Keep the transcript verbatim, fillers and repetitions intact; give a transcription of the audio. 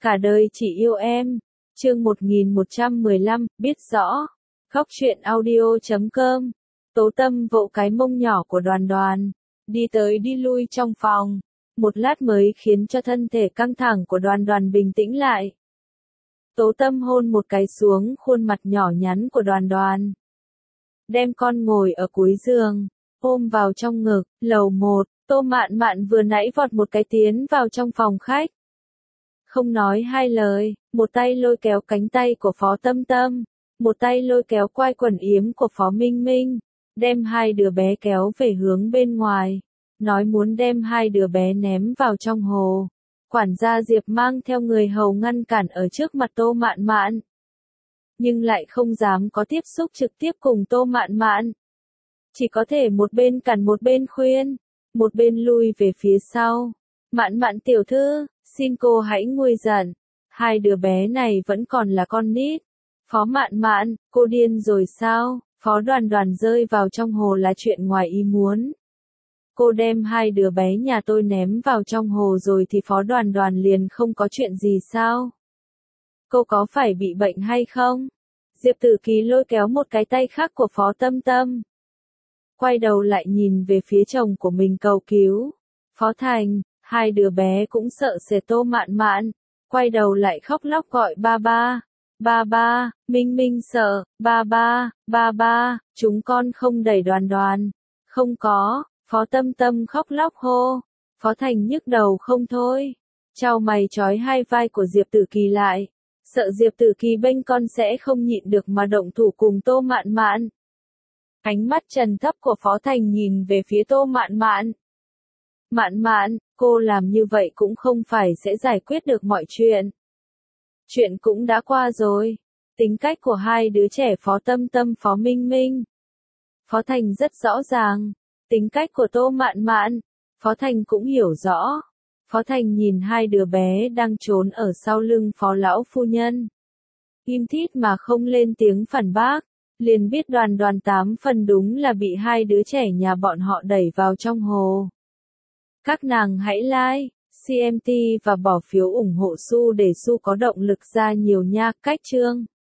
Cả đời chỉ yêu em. Chương một nghìn một trăm mười lăm, biết rõ. Khóc chuyện audio chấm com. Tố Tâm vỗ cái mông nhỏ của Đoàn Đoàn, đi tới đi lui trong phòng. Một lát mới khiến cho thân thể căng thẳng của Đoàn Đoàn bình tĩnh lại. Tố Tâm hôn một cái xuống khuôn mặt nhỏ nhắn của Đoàn Đoàn. Đem con ngồi ở cuối giường, ôm vào trong ngực. Lầu một, Tô Mạn Mạn vừa nãy vọt một cái tiến vào trong phòng khách. Không nói hai lời, một tay lôi kéo cánh tay của Phó Tâm Tâm, một tay lôi kéo quai quần yếm của Phó Minh Minh, đem hai đứa bé kéo về hướng bên ngoài, nói muốn đem hai đứa bé ném vào trong hồ. Quản gia Diệp mang theo người hầu ngăn cản ở trước mặt Tô Mạn Mạn, nhưng lại không dám có tiếp xúc trực tiếp cùng Tô Mạn Mạn. Chỉ có thể một bên cản một bên khuyên, một bên lui về phía sau. Mạn Mạn tiểu thư, xin cô hãy nguôi giận, hai đứa bé này vẫn còn là con nít. Phó Mạn Mạn, cô điên rồi sao? Phó Đoàn Đoàn rơi vào trong hồ là chuyện ngoài ý muốn. Cô đem hai đứa bé nhà tôi ném vào trong hồ rồi thì Phó Đoàn Đoàn liền không có chuyện gì sao? Cô có phải bị bệnh hay không? Diệp Tử Kỳ lôi kéo một cái tay khác của Phó Tâm Tâm, quay đầu lại nhìn về phía chồng của mình cầu cứu. Phó Thành, hai đứa bé cũng sợ sệt Tô Mạn Mạn, quay đầu lại khóc lóc gọi ba ba. Ba ba, Minh Minh sợ, ba ba, ba ba, chúng con không đẩy Đoàn Đoàn. Không có, Phó Tâm Tâm khóc lóc hô. Phó Thành nhức đầu không thôi, chau mày trói hai vai của Diệp Tử Kỳ lại, sợ Diệp Tử Kỳ bênh con sẽ không nhịn được mà động thủ cùng Tô Mạn Mạn. Ánh mắt trầm thấp của Phó Thành nhìn về phía Tô Mạn Mạn. Mạn Mạn, cô làm như vậy cũng không phải sẽ giải quyết được mọi chuyện. Chuyện cũng đã qua rồi. Tính cách của hai đứa trẻ Phó Tâm Tâm Phó Minh Minh, Phó Thành rất rõ ràng. Tính cách của Tô Mạn Mạn, Phó Thành cũng hiểu rõ. Phó Thành nhìn hai đứa bé đang trốn ở sau lưng Phó lão phu nhân, im thít mà không lên tiếng phản bác, liền biết Đoàn Đoàn tám phần đúng là bị hai đứa trẻ nhà bọn họ đẩy vào trong hồ. Các nàng hãy like, xê em tê và bỏ phiếu ủng hộ Su để Su có động lực ra nhiều nha. Cách chương